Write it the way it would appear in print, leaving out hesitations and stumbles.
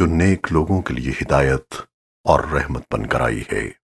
जो नेक लोगों के लिए हिदायत और रहमत बनकर आई है।